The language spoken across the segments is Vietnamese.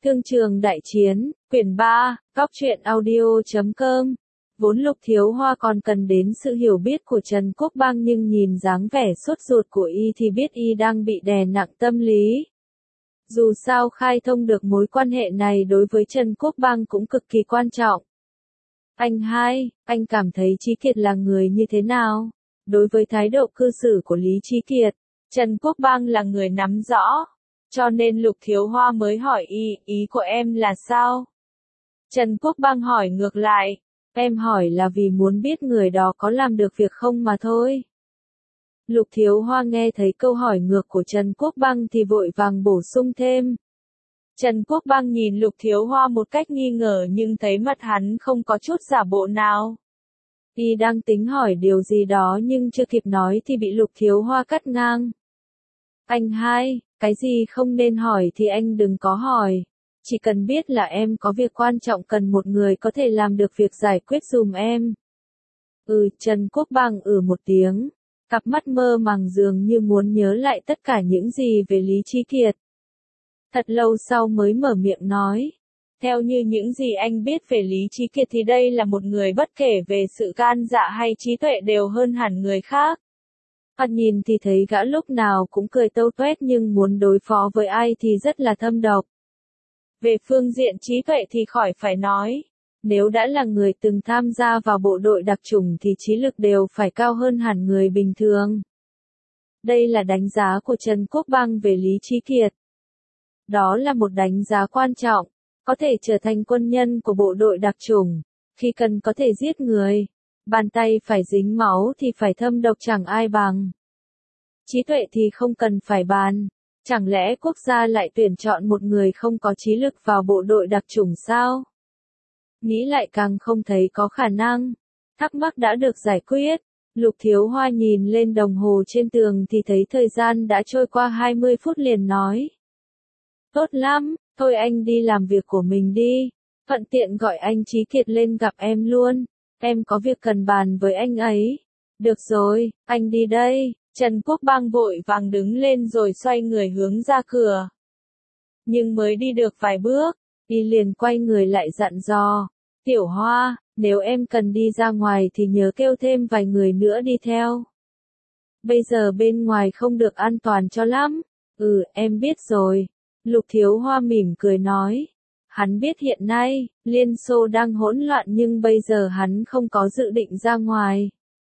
Thương trường đại chiến, quyển 3, góc truyện audio.com. Vốn Lục Thiếu Hoa còn cần đến sự hiểu biết của Trần Quốc Bang, nhưng nhìn dáng vẻ sốt ruột của y thì biết y đang bị đè nặng tâm lý. Dù sao khai thông được mối quan hệ này đối với Trần Quốc Bang cũng cực kỳ quan trọng. Anh cảm thấy Trí Kiệt là người như thế nào? Đối với thái độ cư xử của Lý Trí Kiệt, Trần Quốc Bang là người nắm rõ. Cho nên Lục Thiếu Hoa mới hỏi ý của em là sao? Trần Quốc Bang hỏi ngược lại, em hỏi là vì muốn biết người đó có làm được việc không mà thôi. Lục Thiếu Hoa nghe thấy câu hỏi ngược của Trần Quốc Bang thì vội vàng bổ sung thêm. Trần Quốc Bang nhìn Lục Thiếu Hoa một cách nghi ngờ nhưng thấy mặt hắn không có chút giả bộ nào. Y đang tính hỏi điều gì đó nhưng chưa kịp nói thì bị Lục Thiếu Hoa cắt ngang. Cái gì không nên hỏi thì anh đừng có hỏi. Chỉ cần biết là em có việc quan trọng cần một người có thể làm được việc giải quyết giùm em. Trần Quốc Bang một tiếng. Cặp mắt mơ màng dường như muốn nhớ lại tất cả những gì về Lý Trí Kiệt. Thật lâu sau mới mở miệng nói. Theo như những gì anh biết về Lý Trí Kiệt thì đây là một người bất kể về sự gan dạ hay trí tuệ đều hơn hẳn người khác. Nhìn thì thấy gã lúc nào cũng cười tâu tuét nhưng muốn đối phó với ai thì rất là thâm độc. Về phương diện trí tuệ thì khỏi phải nói. Nếu đã là người từng tham gia vào bộ đội đặc chủng thì trí lực đều phải cao hơn hẳn người bình thường. Đây là đánh giá của Trần Quốc Bang về Lý Trí Kiệt. Đó là một đánh giá quan trọng. Có thể trở thành quân nhân của bộ đội đặc chủng. Khi cần có thể giết người. Bàn tay phải dính máu thì phải thâm độc chẳng ai bằng. Trí tuệ thì không cần phải bàn. Chẳng lẽ quốc gia lại tuyển chọn một người không có trí lực vào bộ đội đặc chủng sao? Nghĩ lại càng không thấy có khả năng. Thắc mắc đã được giải quyết. Lục Thiếu Hoa nhìn lên đồng hồ trên tường thì thấy thời gian đã trôi qua 20 phút liền nói. Tốt lắm, thôi anh đi làm việc của mình đi. Thuận tiện gọi anh Trí Kiệt lên gặp em luôn. Em có việc cần bàn với anh ấy. Được rồi, anh đi đây. Trần Quốc Bang vội vàng đứng lên rồi xoay người hướng ra cửa. Nhưng mới đi được vài bước, y liền quay người lại dặn dò. Tiểu Hoa, nếu em cần đi ra ngoài thì nhớ kêu thêm vài người nữa đi theo. Bây giờ bên ngoài không được an toàn cho lắm. Em biết rồi. Lục Thiếu Hoa mỉm cười nói. Hắn biết hiện nay, Liên Xô đang hỗn loạn nhưng bây giờ hắn không có dự định ra ngoài.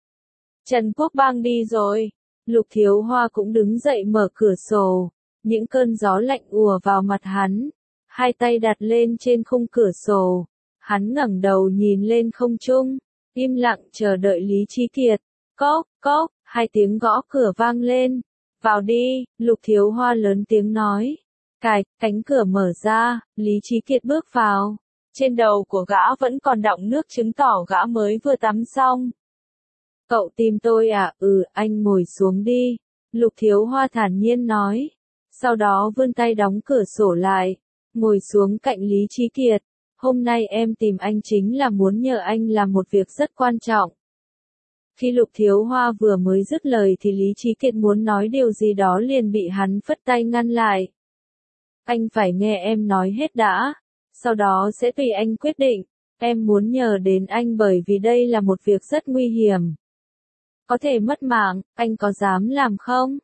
Trần Quốc Bang đi rồi. Lục Thiếu Hoa cũng đứng dậy mở cửa sổ. Những cơn gió lạnh ùa vào mặt hắn. Hai tay đặt lên trên khung cửa sổ. Hắn ngẩng đầu nhìn lên không trung. Im lặng chờ đợi Lý Trí Kiệt. Cốc, cốc, hai tiếng gõ cửa vang lên. Vào đi, Lục Thiếu Hoa lớn tiếng nói. Cánh cửa mở ra, Lý Trí Kiệt bước vào. Trên đầu của gã vẫn còn đọng nước chứng tỏ gã mới vừa tắm xong. Cậu tìm tôi à? Anh ngồi xuống đi. Lục Thiếu Hoa thản nhiên nói. Sau đó vươn tay đóng cửa sổ lại. Ngồi xuống cạnh Lý Trí Kiệt. Hôm nay em tìm anh chính là muốn nhờ anh làm một việc rất quan trọng. Khi Lục Thiếu Hoa vừa mới dứt lời thì Lý Trí Kiệt muốn nói điều gì đó liền bị hắn phất tay ngăn lại. Anh phải nghe em nói hết đã. Sau đó sẽ tùy anh quyết định. Em muốn nhờ đến anh bởi vì đây là một việc rất nguy hiểm. Có thể mất mạng, anh có dám làm không?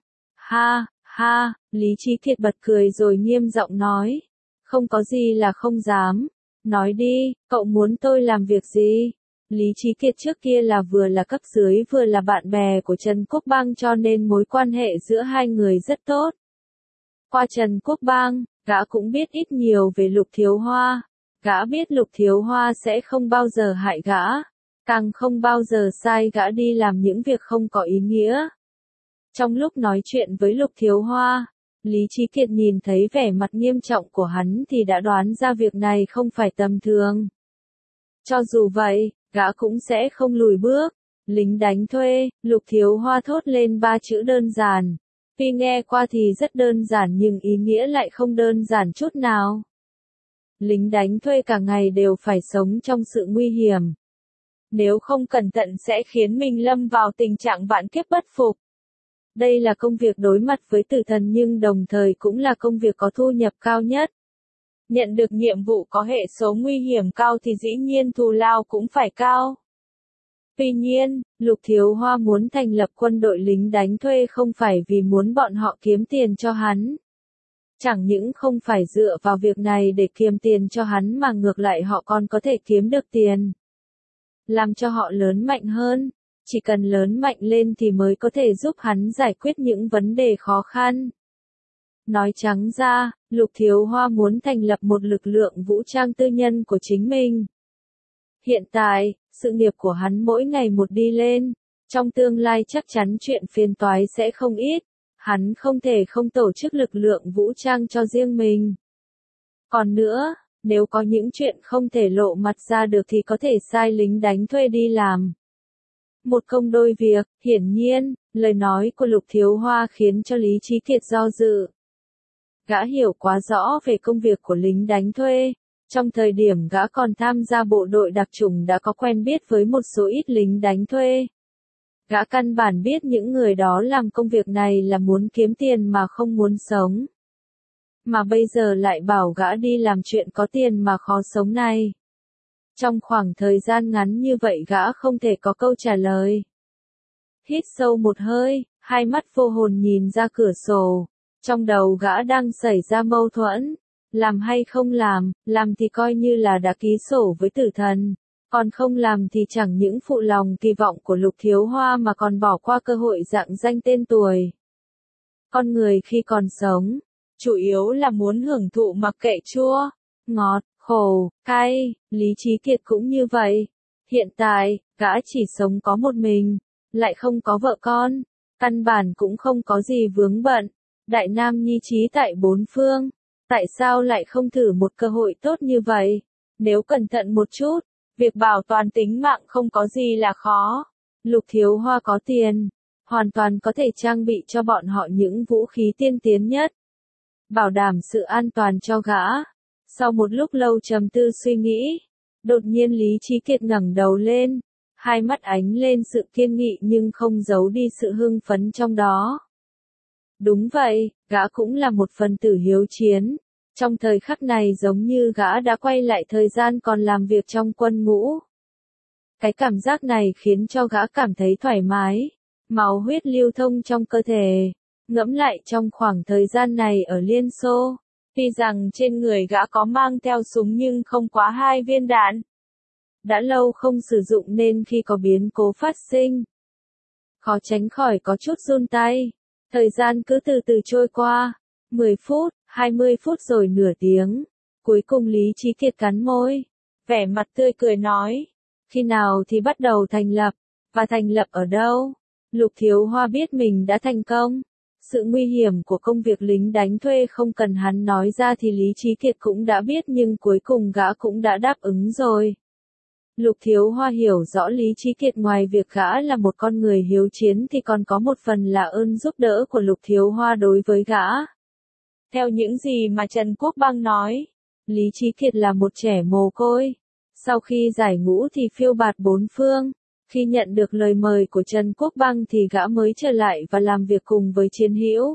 Ha, Lý Trí Kiệt bật cười rồi nghiêm giọng nói. Không có gì là không dám. Nói đi, cậu muốn tôi làm việc gì? Lý Trí Kiệt trước kia là vừa là cấp dưới vừa là bạn bè của Trần Quốc Bang cho nên mối quan hệ giữa hai người rất tốt. Qua Trần Quốc Bang, gã cũng biết ít nhiều về Lục Thiếu Hoa. Gã biết Lục Thiếu Hoa sẽ không bao giờ hại gã. Càng không bao giờ sai gã đi làm những việc không có ý nghĩa. Trong lúc nói chuyện với Lục Thiếu Hoa, Lý Trí Kiệt nhìn thấy vẻ mặt nghiêm trọng của hắn thì đã đoán ra việc này không phải tầm thường. Cho dù vậy, gã cũng sẽ không lùi bước. Lính đánh thuê, Lục Thiếu Hoa thốt lên ba chữ đơn giản. Tuy nghe qua thì rất đơn giản nhưng ý nghĩa lại không đơn giản chút nào. Lính đánh thuê cả ngày đều phải sống trong sự nguy hiểm. Nếu không cẩn thận sẽ khiến mình lâm vào tình trạng vạn kiếp bất phục. Đây là công việc đối mặt với tử thần nhưng đồng thời cũng là công việc có thu nhập cao nhất. Nhận được nhiệm vụ có hệ số nguy hiểm cao thì dĩ nhiên thù lao cũng phải cao. Tuy nhiên, Lục Thiếu Hoa muốn thành lập quân đội lính đánh thuê không phải vì muốn bọn họ kiếm tiền cho hắn. Chẳng những không phải dựa vào việc này để kiếm tiền cho hắn mà ngược lại họ còn có thể kiếm được tiền. Làm cho họ lớn mạnh hơn, chỉ cần lớn mạnh lên thì mới có thể giúp hắn giải quyết những vấn đề khó khăn. Nói trắng ra, Lục Thiếu Hoa muốn thành lập một lực lượng vũ trang tư nhân của chính mình. Hiện tại, sự nghiệp của hắn mỗi ngày một đi lên, trong tương lai chắc chắn chuyện phiền toái sẽ không ít, hắn không thể không tổ chức lực lượng vũ trang cho riêng mình. Còn nữa, nếu có những chuyện không thể lộ mặt ra được thì có thể sai lính đánh thuê đi làm. Một công đôi việc, hiển nhiên, lời nói của Lục Thiếu Hoa khiến cho Lý Chí Kiệt do dự. Gã hiểu quá rõ về công việc của lính đánh thuê. Trong thời điểm gã còn tham gia bộ đội đặc chủng đã có quen biết với một số ít lính đánh thuê. Gã căn bản biết những người đó làm công việc này là muốn kiếm tiền mà không muốn sống. Mà bây giờ lại bảo gã đi làm chuyện có tiền mà khó sống này. Trong khoảng thời gian ngắn như vậy gã không thể có câu trả lời. Hít sâu một hơi, hai mắt vô hồn nhìn ra cửa sổ. Trong đầu gã đang xảy ra mâu thuẫn. Làm hay không làm thì coi như là đã ký sổ với tử thần. Còn không làm thì chẳng những phụ lòng kỳ vọng của Lục Thiếu Hoa mà còn bỏ qua cơ hội rạng danh tên tuổi. Con người khi còn sống, chủ yếu là muốn hưởng thụ mặc kệ chua, ngọt, khổ, cay, Lý Chí Kiệt cũng như vậy. Hiện tại, gã chỉ sống có một mình, lại không có vợ con, căn bản cũng không có gì vướng bận. Đại nam nhi trí tại bốn phương, tại sao lại không thử một cơ hội tốt như vậy? Nếu cẩn thận một chút, việc bảo toàn tính mạng không có gì là khó. Lục Thiếu Hoa có tiền, hoàn toàn có thể trang bị cho bọn họ những vũ khí tiên tiến nhất, bảo đảm sự an toàn cho gã. Sau một lúc lâu trầm tư suy nghĩ, đột nhiên Lý Chí Kiệt ngẩng đầu lên, hai mắt ánh lên sự kiên nghị nhưng không giấu đi sự hưng phấn trong đó. Đúng vậy, gã cũng là một phần tử hiếu chiến. Trong thời khắc này giống như gã đã quay lại thời gian còn làm việc trong quân ngũ. Cái cảm giác này khiến cho gã cảm thấy thoải mái, máu huyết lưu thông trong cơ thể. Ngẫm lại trong khoảng thời gian này ở Liên Xô, tuy rằng trên người gã có mang theo súng nhưng không quá 2 viên đạn. Đã lâu không sử dụng nên khi có biến cố phát sinh, khó tránh khỏi có chút run tay. Thời gian cứ từ từ trôi qua, 10 phút, 20 phút rồi nửa tiếng. Cuối cùng Lý Chí Kiệt cắn môi, vẻ mặt tươi cười nói, khi nào thì bắt đầu thành lập, và thành lập ở đâu? Lục Thiếu Hoa biết mình đã thành công. Sự nguy hiểm của công việc lính đánh thuê không cần hắn nói ra thì Lý Chí Kiệt cũng đã biết nhưng cuối cùng gã cũng đã đáp ứng rồi. Lục Thiếu Hoa hiểu rõ Lý Chí Kiệt ngoài việc gã là một con người hiếu chiến thì còn có một phần là ơn giúp đỡ của Lục Thiếu Hoa đối với gã. Theo những gì mà Trần Quốc Băng nói, Lý Chí Kiệt là một trẻ mồ côi. Sau khi giải ngũ thì phiêu bạt bốn phương. Khi nhận được lời mời của Trần Quốc Băng thì gã mới trở lại và làm việc cùng với Chiến Hữu.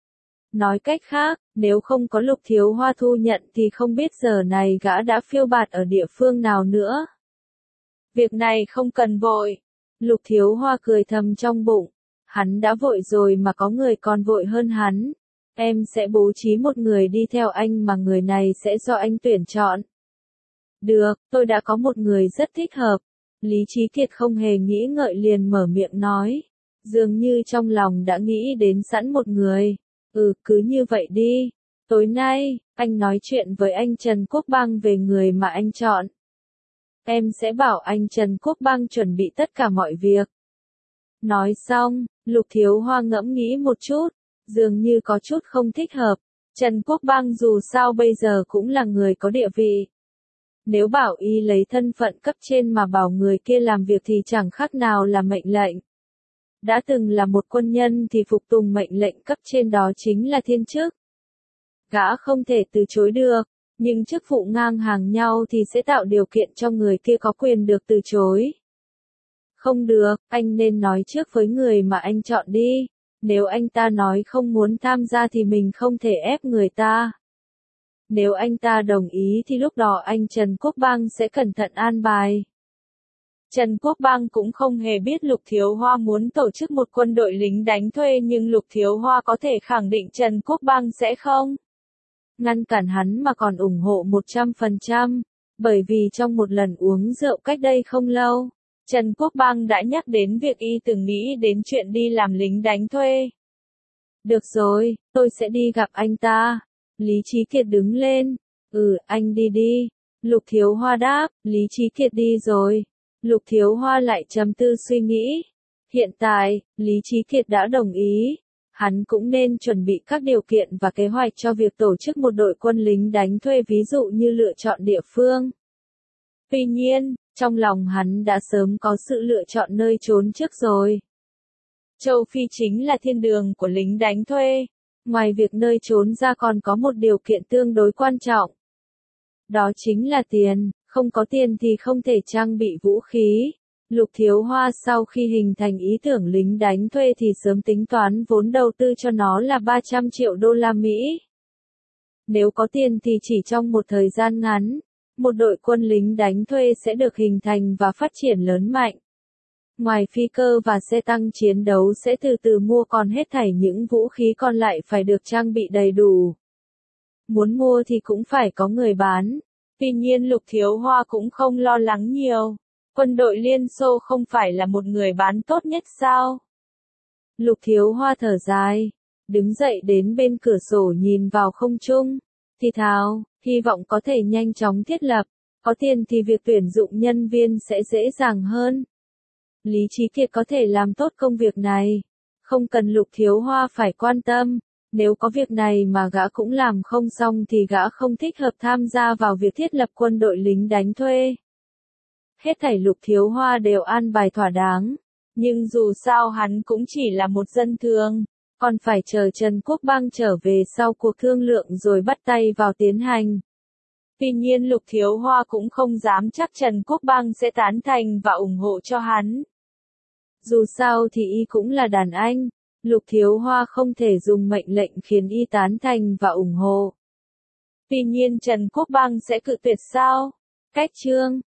Nói cách khác, nếu không có Lục Thiếu Hoa thu nhận thì không biết giờ này gã đã phiêu bạt ở địa phương nào nữa. Việc này không cần vội. Lục Thiếu Hoa cười thầm trong bụng. Hắn đã vội rồi mà có người còn vội hơn hắn. Em sẽ bố trí một người đi theo anh mà người này sẽ do anh tuyển chọn. Được, tôi đã có một người rất thích hợp. Lý Chí Kiệt không hề nghĩ ngợi liền mở miệng nói. Dường như trong lòng đã nghĩ đến sẵn một người. Cứ như vậy đi. Tối nay, anh nói chuyện với anh Trần Quốc Băng về người mà anh chọn. Em sẽ bảo anh Trần Quốc Băng chuẩn bị tất cả mọi việc. Nói xong, Lục Thiếu Hoa ngẫm nghĩ một chút, dường như có chút không thích hợp. Trần Quốc Băng dù sao bây giờ cũng là người có địa vị. Nếu bảo y lấy thân phận cấp trên mà bảo người kia làm việc thì chẳng khác nào là mệnh lệnh. Đã từng là một quân nhân thì phục tùng mệnh lệnh cấp trên đó chính là thiên chức. Gã không thể từ chối được, nhưng chức vụ ngang hàng nhau thì sẽ tạo điều kiện cho người kia có quyền được từ chối. Không được, anh nên nói trước với người mà anh chọn đi. Nếu anh ta nói không muốn tham gia thì mình không thể ép người ta. Nếu anh ta đồng ý thì lúc đó anh Trần Quốc Bang sẽ cẩn thận an bài. Trần Quốc Bang cũng không hề biết Lục Thiếu Hoa muốn tổ chức một quân đội lính đánh thuê, nhưng Lục Thiếu Hoa có thể khẳng định Trần Quốc Bang sẽ không ngăn cản hắn mà còn ủng hộ 100%, bởi vì trong một lần uống rượu cách đây không lâu, Trần Quốc Bang đã nhắc đến việc y từng nghĩ đến chuyện đi làm lính đánh thuê. Được rồi, tôi sẽ đi gặp anh ta. Lý Chí Kiệt đứng lên. Anh đi đi. Lục Thiếu Hoa đáp, Lý Chí Kiệt đi rồi. Lục Thiếu Hoa lại trầm tư suy nghĩ. Hiện tại, Lý Chí Kiệt đã đồng ý. Hắn cũng nên chuẩn bị các điều kiện và kế hoạch cho việc tổ chức một đội quân lính đánh thuê, ví dụ như lựa chọn địa phương. Tuy nhiên, trong lòng hắn đã sớm có sự lựa chọn nơi trốn trước rồi. Châu Phi chính là thiên đường của lính đánh thuê. Ngoài việc nơi trốn ra còn có một điều kiện tương đối quan trọng. Đó chính là tiền, không có tiền thì không thể trang bị vũ khí. Lục Thiếu Hoa sau khi hình thành ý tưởng lính đánh thuê thì sớm tính toán vốn đầu tư cho nó là 300 triệu đô la Mỹ. Nếu có tiền thì chỉ trong một thời gian ngắn, một đội quân lính đánh thuê sẽ được hình thành và phát triển lớn mạnh. Ngoài phi cơ và xe tăng chiến đấu sẽ từ từ mua, còn hết thảy những vũ khí còn lại phải được trang bị đầy đủ. Muốn mua thì cũng phải có người bán. Tuy nhiên Lục Thiếu Hoa cũng không lo lắng nhiều. Quân đội Liên Xô không phải là một người bán tốt nhất sao? Lục Thiếu Hoa thở dài, đứng dậy đến bên cửa sổ nhìn vào không trung, thì thào, hy vọng có thể nhanh chóng thiết lập. Có tiền thì việc tuyển dụng nhân viên sẽ dễ dàng hơn. Lý Chí Kiệt có thể làm tốt công việc này. Không cần Lục Thiếu Hoa phải quan tâm. Nếu có việc này mà gã cũng làm không xong thì gã không thích hợp tham gia vào việc thiết lập quân đội lính đánh thuê. Hết thảy Lục Thiếu Hoa đều an bài thỏa đáng. Nhưng dù sao hắn cũng chỉ là một dân thường. Còn phải chờ Trần Quốc Bang trở về sau cuộc thương lượng rồi bắt tay vào tiến hành. Tuy nhiên Lục Thiếu Hoa cũng không dám chắc Trần Quốc Bang sẽ tán thành và ủng hộ cho hắn. Dù sao thì y cũng là đàn anh, Lục Thiếu Hoa không thể dùng mệnh lệnh khiến y tán thành và ủng hộ. Tuy nhiên Trần Quốc Bang sẽ cự tuyệt sao? Cách chương